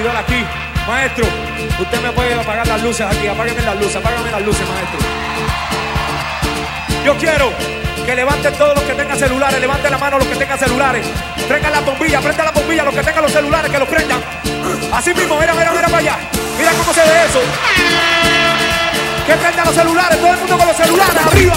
servidor aquí. Maestro, usted me puede apagar las luces aquí. Apágame las luces, maestro. Yo quiero que levanten todos los que tengan celulares. Levanten la mano los que tengan celulares. Traigan la bombilla, prendan la bombilla los que tengan los celulares, que los prendan. Así mismo, mira para allá. Mira cómo se ve eso. Que prendan los celulares, todo el mundo con los celulares, arriba.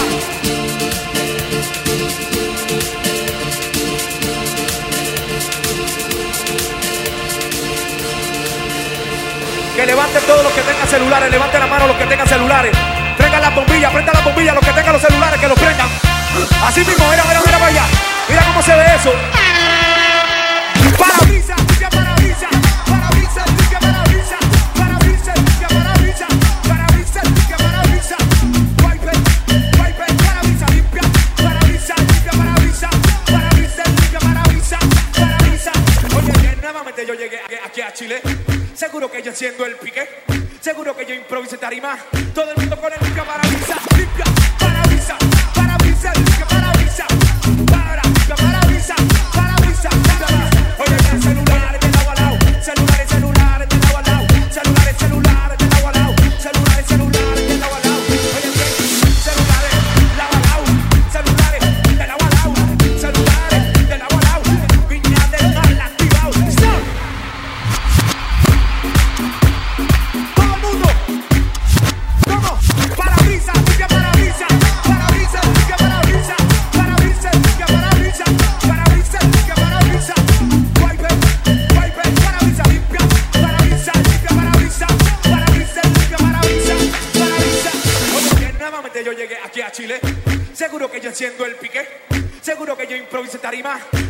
Que levanten todos los que tengan celulares, levanten la mano los que tengan celulares. Traigan las bombillas, prendan las bombillas los que tengan los celulares, que los prendan. Así mismo, mira para allá. Mira cómo se ve eso. Parabrisas, parabrisas, parabrisas, parabrisas, parabrisas, parabrisas, parabrisas, parabrisas, wiper, parabrisas limpia, parabrisas limpia, parabrisas, parabrisas limpia, parabrisas, parabrisas. Oye, nuevamente yo llegué aquí a Chile. Seguro que yo enciendo el pique. Seguro que yo improviso tarima. Todo el mundo con el limpia parabrisas, limpia parabrisas, parabrisas, limpia parabrisas, limpia parabrisas, parabrisas. Oye, ya celulares de lado a lado, celulares de lado a lado, celulares de lado a lado, celulares de lado a lado. Oye, celulares de lado a lado, celulares de lado a lado, celulares de lado a lado. Viña del Mar activado. Stop. Yo llegué aquí a Chile. Seguro que yo enciendo el pique. Seguro que yo improviso tarima.